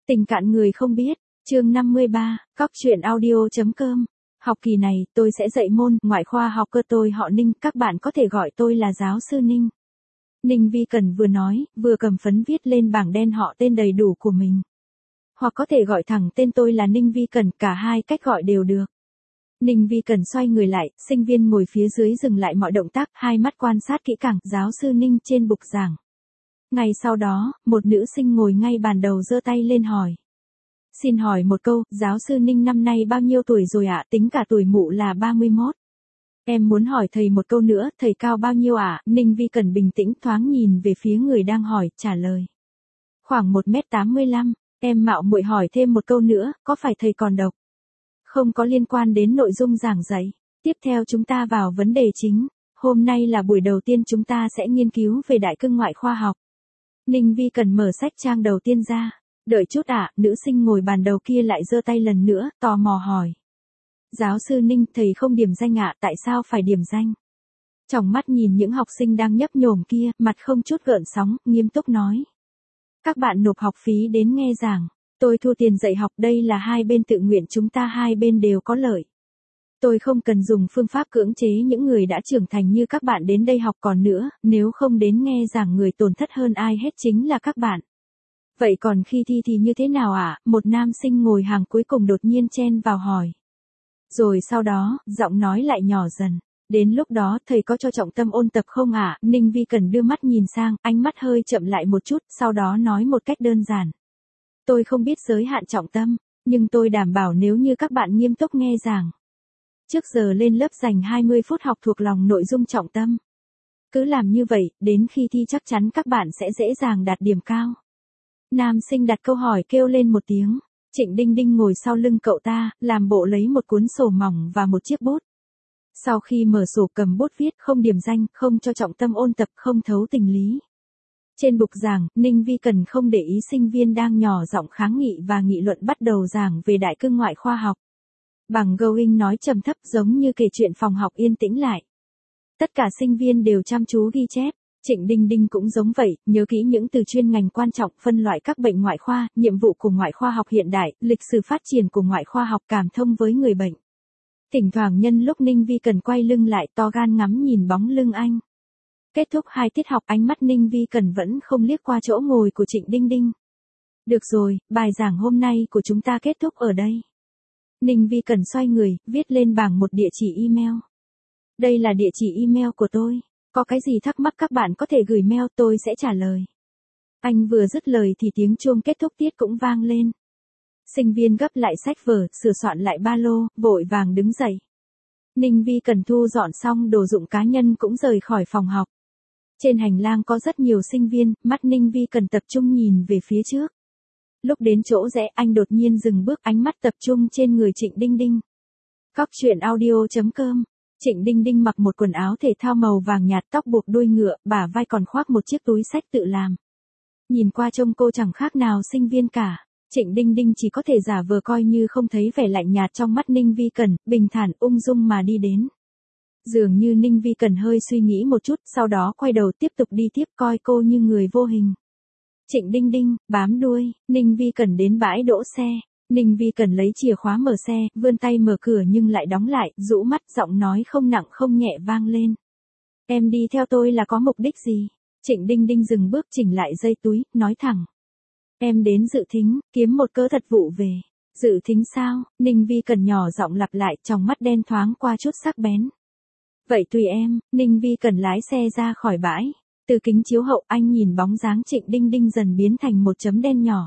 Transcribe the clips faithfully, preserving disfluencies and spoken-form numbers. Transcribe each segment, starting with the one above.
Tình cạn người không biết, chương năm mươi ba, cóc truyện audio.com. Học kỳ này, tôi sẽ dạy môn ngoại khoa học cơ, tôi họ Ninh, các bạn có thể gọi tôi là giáo sư Ninh. Ninh Vi Cần vừa nói, vừa cầm phấn viết lên bảng đen họ tên đầy đủ của mình. Hoặc có thể gọi thẳng tên tôi là Ninh Vi Cần, cả hai cách gọi đều được. Ninh Vi Cần xoay người lại, sinh viên ngồi phía dưới dừng lại mọi động tác, hai mắt quan sát kỹ càng, giáo sư Ninh trên bục giảng. Ngay sau đó, một nữ sinh ngồi ngay bàn đầu giơ tay lên hỏi. Xin hỏi một câu, giáo sư Ninh năm nay bao nhiêu tuổi rồi ạ? Tính cả tuổi mụ là ba mươi mốt. Em muốn hỏi thầy một câu nữa, thầy cao bao nhiêu ạ? Ninh Vi Cần bình tĩnh thoáng nhìn về phía người đang hỏi, trả lời. Khoảng một mét tám mươi lăm, em mạo muội hỏi thêm một câu nữa, có phải thầy còn độc? Không có liên quan đến nội dung giảng dạy. Tiếp theo chúng ta vào vấn đề chính. Hôm nay là buổi đầu tiên chúng ta sẽ nghiên cứu về đại cương ngoại khoa học. Ninh Vi Cần mở sách trang đầu tiên ra. Đợi chút ạ, nữ sinh ngồi bàn đầu kia lại giơ tay lần nữa, tò mò hỏi. Giáo sư Ninh, thầy không điểm danh ạ, tại sao phải điểm danh? Trong mắt nhìn những học sinh đang nhấp nhổm kia, mặt không chút gợn sóng, nghiêm túc nói. Các bạn nộp học phí đến nghe giảng. Tôi thu tiền dạy học, đây là hai bên tự nguyện, chúng ta hai bên đều có lợi. Tôi không cần dùng phương pháp cưỡng chế những người đã trưởng thành như các bạn đến đây học, còn nữa, nếu không đến nghe giảng người tổn thất hơn ai hết chính là các bạn. Vậy còn khi thi thì như thế nào ạ? À? Một nam sinh ngồi hàng cuối cùng đột nhiên chen vào hỏi. Rồi sau đó, giọng nói lại nhỏ dần. Đến lúc đó thầy có cho trọng tâm ôn tập không ạ? À? Ninh Vi Cần đưa mắt nhìn sang, ánh mắt hơi chậm lại một chút, sau đó nói một cách đơn giản. Tôi không biết giới hạn trọng tâm, nhưng tôi đảm bảo nếu như các bạn nghiêm túc nghe giảng. Trước giờ lên lớp dành hai mươi phút học thuộc lòng nội dung trọng tâm. Cứ làm như vậy, đến khi thi chắc chắn các bạn sẽ dễ dàng đạt điểm cao. Nam sinh đặt câu hỏi kêu lên một tiếng. Trịnh Đinh Đinh ngồi sau lưng cậu ta, làm bộ lấy một cuốn sổ mỏng và một chiếc bút. Sau khi mở sổ cầm bút viết, không điểm danh, không cho trọng tâm ôn tập, không thấu tình lý. Trên bục giảng, Ninh Vi Cần không để ý sinh viên đang nhỏ giọng kháng nghị và nghị luận, bắt đầu giảng về đại cương ngoại khoa học. Bằng going nói trầm thấp giống như kể chuyện, phòng học yên tĩnh lại. Tất cả sinh viên đều chăm chú ghi chép. Trịnh Đinh Đinh cũng giống vậy, nhớ kỹ những từ chuyên ngành quan trọng, phân loại các bệnh ngoại khoa, nhiệm vụ của ngoại khoa học hiện đại, lịch sử phát triển của ngoại khoa học, cảm thông với người bệnh. Thỉnh thoảng nhân lúc Ninh Vi Cần quay lưng lại, to gan ngắm nhìn bóng lưng anh. Kết thúc hai tiết học, ánh mắt Ninh Vi Cần vẫn không liếc qua chỗ ngồi của Trịnh Đinh Đinh. Được rồi, bài giảng hôm nay của chúng ta kết thúc ở đây. Ninh Vi Cần xoay người, viết lên bảng một địa chỉ email. Đây là địa chỉ email của tôi. Có cái gì thắc mắc các bạn có thể gửi mail, tôi sẽ trả lời. Anh vừa dứt lời thì tiếng chuông kết thúc tiết cũng vang lên. Sinh viên gấp lại sách vở, sửa soạn lại ba lô, vội vàng đứng dậy. Ninh Vi Cần thu dọn xong đồ dụng cá nhân cũng rời khỏi phòng học. Trên hành lang có rất nhiều sinh viên, mắt Ninh Vi Cần tập trung nhìn về phía trước. Lúc đến chỗ rẽ, anh đột nhiên dừng bước, ánh mắt tập trung trên người Trịnh Đinh Đinh. Cóc truyện audio.com. Trịnh Đinh Đinh mặc một quần áo thể thao màu vàng nhạt, tóc buộc đuôi ngựa, bả vai còn khoác một chiếc túi xách tự làm. Nhìn qua trông cô chẳng khác nào sinh viên cả. Trịnh Đinh Đinh chỉ có thể giả vờ coi như không thấy vẻ lạnh nhạt trong mắt Ninh Vi Cần, bình thản ung dung mà đi đến. Dường như Ninh Vi Cần hơi suy nghĩ một chút, sau đó quay đầu tiếp tục đi tiếp, coi cô như người vô hình. Trịnh Đinh Đinh, bám đuôi, Ninh Vi Cần đến bãi đỗ xe. Ninh Vi Cần lấy chìa khóa mở xe, vươn tay mở cửa nhưng lại đóng lại, rũ mắt, giọng nói không nặng không nhẹ vang lên. Em đi theo tôi là có mục đích gì? Trịnh Đinh Đinh dừng bước, chỉnh lại dây túi, nói thẳng. Em đến dự thính, kiếm một cớ thật vụ về. Dự thính sao? Ninh Vi Cần nhỏ giọng lặp lại, trong mắt đen thoáng qua chút sắc bén. Vậy tùy em. Ninh Vi Cần lái xe ra khỏi bãi. Từ kính chiếu hậu, anh nhìn bóng dáng Trịnh Đinh Đinh dần biến thành một chấm đen nhỏ.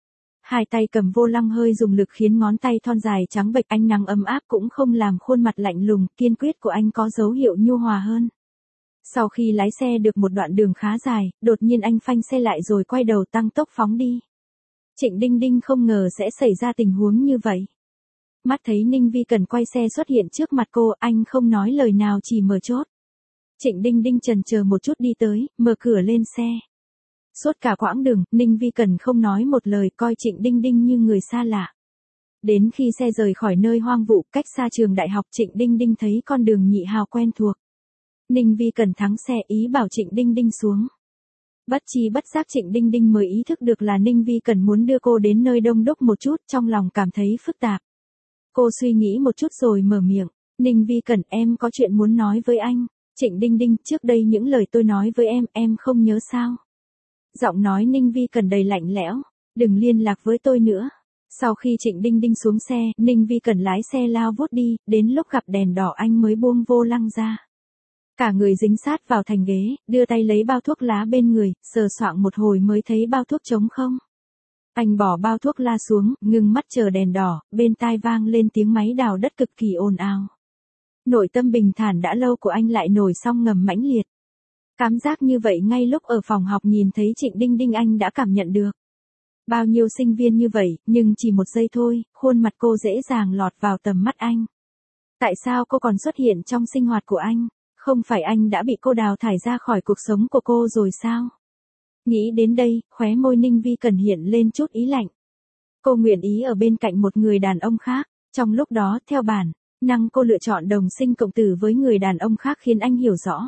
Hai tay cầm vô lăng hơi dùng lực khiến ngón tay thon dài trắng bệch, ánh nắng ấm áp cũng không làm khuôn mặt lạnh lùng, kiên quyết của anh có dấu hiệu nhu hòa hơn. Sau khi lái xe được một đoạn đường khá dài, đột nhiên anh phanh xe lại rồi quay đầu tăng tốc phóng đi. Trịnh Đinh Đinh không ngờ sẽ xảy ra tình huống như vậy. Mắt thấy Ninh Vi Cần quay xe xuất hiện trước mặt cô, anh không nói lời nào chỉ mở chốt. Trịnh Đinh Đinh chần chờ một chút đi tới, mở cửa lên xe. Suốt cả quãng đường, Ninh Vi Cần không nói một lời, coi Trịnh Đinh Đinh như người xa lạ. Đến khi xe rời khỏi nơi hoang vu, cách xa trường đại học, Trịnh Đinh Đinh thấy con đường nhị hào quen thuộc. Ninh Vi Cần thắng xe, ý bảo Trịnh Đinh Đinh xuống. Bất chi bất giác Trịnh Đinh Đinh mới ý thức được là Ninh Vi Cần muốn đưa cô đến nơi đông đúc một chút, trong lòng cảm thấy phức tạp. Cô suy nghĩ một chút rồi mở miệng, Ninh Vi Cần, em có chuyện muốn nói với anh. Trịnh Đinh Đinh, trước đây những lời tôi nói với em, em không nhớ sao? Giọng nói Ninh Vi Cần đầy lạnh lẽo, đừng liên lạc với tôi nữa. Sau khi Trịnh Đinh Đinh xuống xe, Ninh Vi Cần lái xe lao vút đi, đến lúc gặp đèn đỏ anh mới buông vô lăng ra. Cả người dính sát vào thành ghế, đưa tay lấy bao thuốc lá bên người, sờ soạng một hồi mới thấy bao thuốc trống không. Anh bỏ bao thuốc la xuống, ngưng mắt chờ đèn đỏ, bên tai vang lên tiếng máy đào đất cực kỳ ồn ào. Nội tâm bình thản đã lâu của anh lại nổi sóng ngầm mãnh liệt. Cảm giác như vậy ngay lúc ở phòng học nhìn thấy Trịnh Đinh Đinh anh đã cảm nhận được. Bao nhiêu sinh viên như vậy, nhưng chỉ một giây thôi, khuôn mặt cô dễ dàng lọt vào tầm mắt anh. Tại sao cô còn xuất hiện trong sinh hoạt của anh? Không phải anh đã bị cô đào thải ra khỏi cuộc sống của cô rồi sao? Nghĩ đến đây, khóe môi Ninh Vi Cần hiện lên chút ý lạnh. Cô nguyện ý ở bên cạnh một người đàn ông khác. Trong lúc đó, theo bản năng cô lựa chọn đồng sinh cộng tử với người đàn ông khác khiến anh hiểu rõ.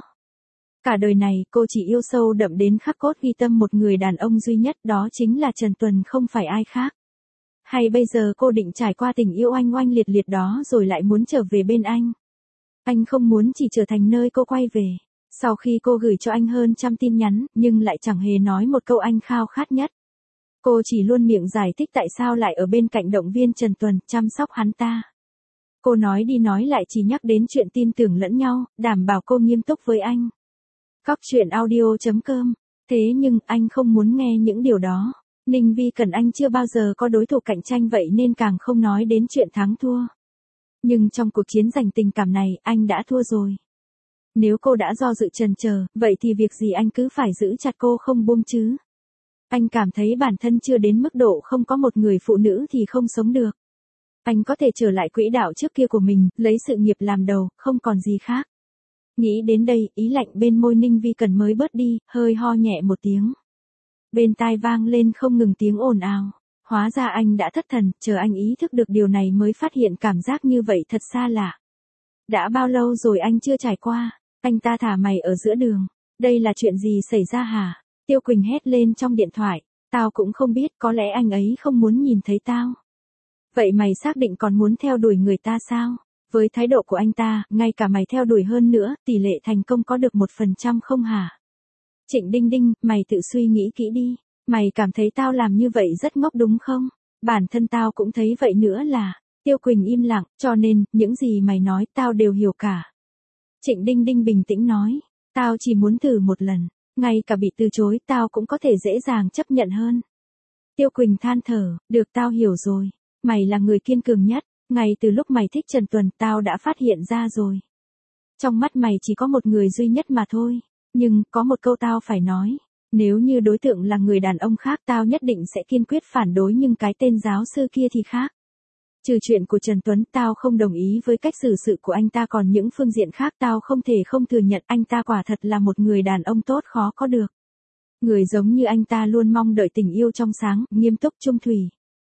Cả đời này, cô chỉ yêu sâu đậm đến khắc cốt ghi tâm một người đàn ông duy nhất, đó chính là Trần Tuần, không phải ai khác. Hay bây giờ cô định trải qua tình yêu oanh oanh liệt liệt đó rồi lại muốn trở về bên anh? Anh không muốn chỉ trở thành nơi cô quay về. Sau khi cô gửi cho anh hơn trăm tin nhắn, nhưng lại chẳng hề nói một câu anh khao khát nhất. Cô chỉ luôn miệng giải thích tại sao lại ở bên cạnh động viên Trần Tuần, chăm sóc hắn ta. Cô nói đi nói lại chỉ nhắc đến chuyện tin tưởng lẫn nhau, đảm bảo cô nghiêm túc với anh. Cóc truyện audio chấm com. Thế nhưng, anh không muốn nghe những điều đó. Ninh Vi Cần, anh chưa bao giờ có đối thủ cạnh tranh vậy nên càng không nói đến chuyện thắng thua. Nhưng trong cuộc chiến giành tình cảm này, anh đã thua rồi. Nếu cô đã do dự chần chờ, vậy thì việc gì anh cứ phải giữ chặt cô không buông chứ? Anh cảm thấy bản thân chưa đến mức độ không có một người phụ nữ thì không sống được. Anh có thể trở lại quỹ đạo trước kia của mình, lấy sự nghiệp làm đầu, không còn gì khác. Nghĩ đến đây, ý lạnh bên môi Ninh Vi Cần mới bớt đi, hơi ho nhẹ một tiếng. Bên tai vang lên không ngừng tiếng ồn ào. Hóa ra anh đã thất thần, chờ anh ý thức được điều này mới phát hiện cảm giác như vậy thật xa lạ. Đã bao lâu rồi anh chưa trải qua? Anh ta thả mày ở giữa đường. Đây là chuyện gì xảy ra hả? Tiêu Quỳnh hét lên trong điện thoại. Tao cũng không biết, có lẽ anh ấy không muốn nhìn thấy tao. Vậy mày xác định còn muốn theo đuổi người ta sao? Với thái độ của anh ta, ngay cả mày theo đuổi hơn nữa, tỷ lệ thành công có được một phần trăm không hả? Trịnh Đinh Đinh, mày tự suy nghĩ kỹ đi. Mày cảm thấy tao làm như vậy rất ngốc đúng không? Bản thân tao cũng thấy vậy nữa là. Tiêu Quỳnh im lặng, cho nên, những gì mày nói tao đều hiểu cả. Trịnh Đinh Đinh bình tĩnh nói, tao chỉ muốn thử một lần, ngay cả bị từ chối tao cũng có thể dễ dàng chấp nhận hơn. Tiêu Quỳnh than thở, được tao hiểu rồi, mày là người kiên cường nhất, ngay từ lúc mày thích Trần Tuần tao đã phát hiện ra rồi. Trong mắt mày chỉ có một người duy nhất mà thôi, nhưng có một câu tao phải nói, nếu như đối tượng là người đàn ông khác tao nhất định sẽ kiên quyết phản đối nhưng cái tên giáo sư kia thì khác. Trừ chuyện của Trần Tuấn, tao không đồng ý với cách xử sự của anh ta, còn những phương diện khác tao không thể không thừa nhận anh ta quả thật là một người đàn ông tốt khó có được. Người giống như anh ta luôn mong đợi tình yêu trong sáng, nghiêm túc trung thủy.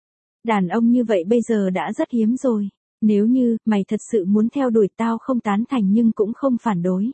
Đàn ông như vậy bây giờ đã rất hiếm rồi. Nếu như, mày thật sự muốn theo đuổi tao không tán thành nhưng cũng không phản đối.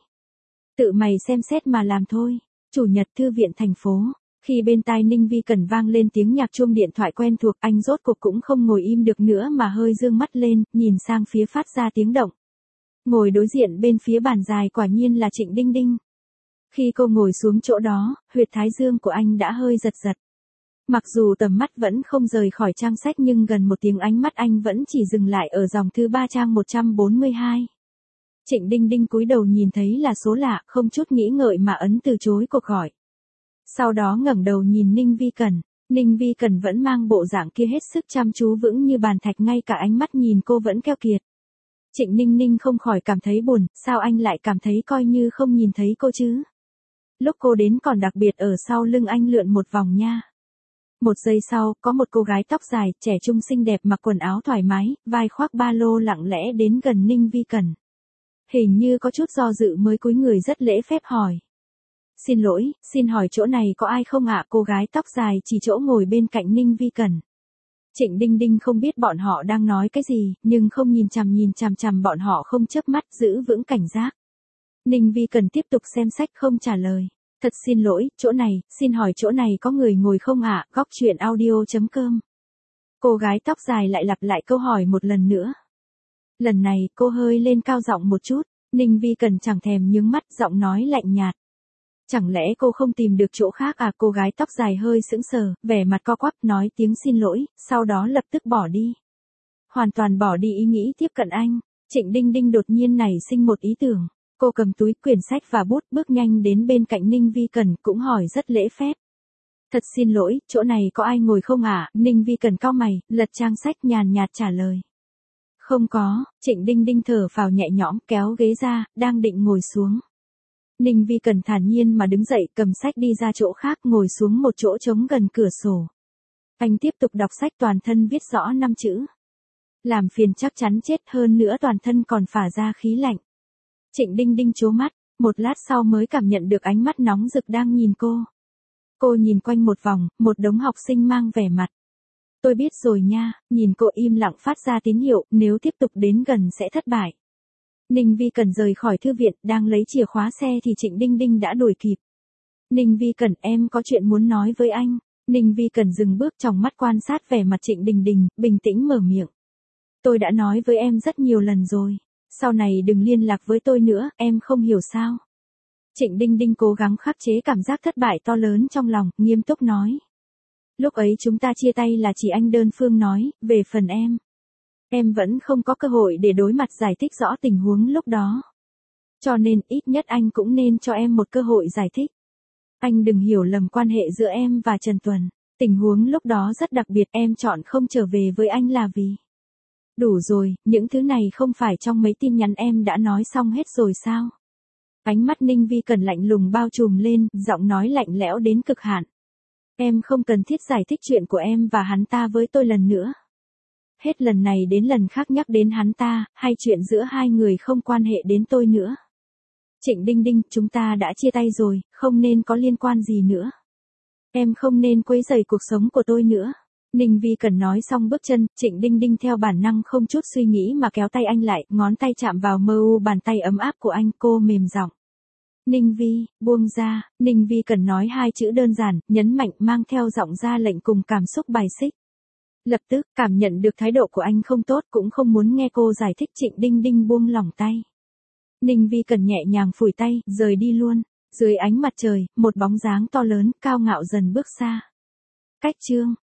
Tự mày xem xét mà làm thôi. Chủ nhật thư viện thành phố. Khi bên tai Ninh Vi Cần vang lên tiếng nhạc chuông điện thoại quen thuộc, anh rốt cuộc cũng không ngồi im được nữa mà hơi dương mắt lên, nhìn sang phía phát ra tiếng động. Ngồi đối diện bên phía bàn dài quả nhiên là Trịnh Đinh Đinh. Khi cô ngồi xuống chỗ đó, huyệt thái dương của anh đã hơi giật giật. Mặc dù tầm mắt vẫn không rời khỏi trang sách nhưng gần một tiếng ánh mắt anh vẫn chỉ dừng lại ở dòng thứ ba trang một trăm bốn mươi hai. Trịnh Đinh Đinh cúi đầu nhìn thấy là số lạ, không chút nghĩ ngợi mà ấn từ chối cuộc gọi. Sau đó ngẩng đầu nhìn Ninh Vi Cần, Ninh Vi Cần vẫn mang bộ dạng kia hết sức chăm chú vững như bàn thạch, ngay cả ánh mắt nhìn cô vẫn keo kiệt. Trịnh Ninh Ninh không khỏi cảm thấy buồn, sao anh lại cảm thấy coi như không nhìn thấy cô chứ? Lúc cô đến còn đặc biệt ở sau lưng anh lượn một vòng nha. Một giây sau, có một cô gái tóc dài, trẻ trung xinh đẹp mặc quần áo thoải mái, vai khoác ba lô lặng lẽ đến gần Ninh Vi Cần. Hình như có chút do dự mới cúi người rất lễ phép hỏi. Xin lỗi, xin hỏi chỗ này có ai không ạ? Cô gái tóc dài chỉ chỗ ngồi bên cạnh Ninh Vi Cần. Trịnh Đinh Đinh không biết bọn họ đang nói cái gì, nhưng không nhìn chằm nhìn chằm chằm bọn họ không chớp mắt, giữ vững cảnh giác. Ninh Vi Cần tiếp tục xem sách không trả lời. Thật xin lỗi, chỗ này, xin hỏi chỗ này có người ngồi không ạ? Góc chuyện audio.com. Cô gái tóc dài lại lặp lại câu hỏi một lần nữa. Lần này, cô hơi lên cao giọng một chút, Ninh Vi Cần chẳng thèm nhướng mắt, giọng nói lạnh nhạt. Chẳng lẽ cô không tìm được chỗ khác à? Cô gái tóc dài hơi sững sờ, vẻ mặt co quắp, nói tiếng xin lỗi, sau đó lập tức bỏ đi. Hoàn toàn bỏ đi ý nghĩ tiếp cận anh. Trịnh Đinh Đinh đột nhiên nảy sinh một ý tưởng. Cô cầm túi quyển sách và bút, bước nhanh đến bên cạnh Ninh Vi Cần, cũng hỏi rất lễ phép. Thật xin lỗi, chỗ này có ai ngồi không ạ? Ninh Vi Cần cau mày, lật trang sách nhàn nhạt trả lời. Không có. Trịnh Đinh Đinh thở phào nhẹ nhõm, kéo ghế ra, đang định ngồi xuống. Ninh Vi Cần thản nhiên mà đứng dậy, cầm sách đi ra chỗ khác, ngồi xuống một chỗ trống gần cửa sổ. Anh tiếp tục đọc sách, toàn thân viết rõ năm chữ. Làm phiền chắc chắn chết, hơn nữa toàn thân còn phả ra khí lạnh. Trịnh Đinh Đinh trố mắt, một lát sau mới cảm nhận được ánh mắt nóng rực đang nhìn cô. Cô nhìn quanh một vòng, một đống học sinh mang vẻ mặt. Tôi biết rồi nha, nhìn cô im lặng phát ra tín hiệu, nếu tiếp tục đến gần sẽ thất bại. Ninh Vi Cần rời khỏi thư viện, đang lấy chìa khóa xe thì Trịnh Đinh Đinh đã đuổi kịp. Ninh Vi Cần, em có chuyện muốn nói với anh. Ninh Vi Cần dừng bước, trong mắt quan sát vẻ mặt Trịnh Đình Đình, bình tĩnh mở miệng. Tôi đã nói với em rất nhiều lần rồi. Sau này đừng liên lạc với tôi nữa, em không hiểu sao. Trịnh Đinh Đinh cố gắng khắc chế cảm giác thất bại to lớn trong lòng, nghiêm túc nói. Lúc ấy chúng ta chia tay là chỉ anh đơn phương nói, về phần em. Em vẫn không có cơ hội để đối mặt giải thích rõ tình huống lúc đó. Cho nên ít nhất anh cũng nên cho em một cơ hội giải thích. Anh đừng hiểu lầm quan hệ giữa em và Trần Tuần. Tình huống lúc đó rất đặc biệt, em chọn không trở về với anh là vì... Đủ rồi, những thứ này không phải trong mấy tin nhắn em đã nói xong hết rồi sao? Ánh mắt Ninh Vi Cần lạnh lùng bao trùm lên, giọng nói lạnh lẽo đến cực hạn. Em không cần thiết giải thích chuyện của em và hắn ta với tôi lần nữa. Hết lần này đến lần khác nhắc đến hắn ta, hay chuyện giữa hai người không quan hệ đến tôi nữa. Trịnh Đinh Đinh, chúng ta đã chia tay rồi, không nên có liên quan gì nữa. Em không nên quấy rầy cuộc sống của tôi nữa. Ninh Vi Cần nói xong bước chân, Trịnh Đinh Đinh theo bản năng không chút suy nghĩ mà kéo tay anh lại, ngón tay chạm vào mơ u bàn tay ấm áp của anh, cô mềm giọng. Ninh Vi, buông ra. Ninh Vi Cần nói hai chữ đơn giản, nhấn mạnh, mang theo giọng ra lệnh cùng cảm xúc bài xích. Lập tức, cảm nhận được thái độ của anh không tốt, cũng không muốn nghe cô giải thích, Trịnh Đinh Đinh buông lỏng tay. Ninh Vi Cần nhẹ nhàng phủi tay, rời đi luôn. Dưới ánh mặt trời, một bóng dáng to lớn, cao ngạo dần bước xa. Cách chương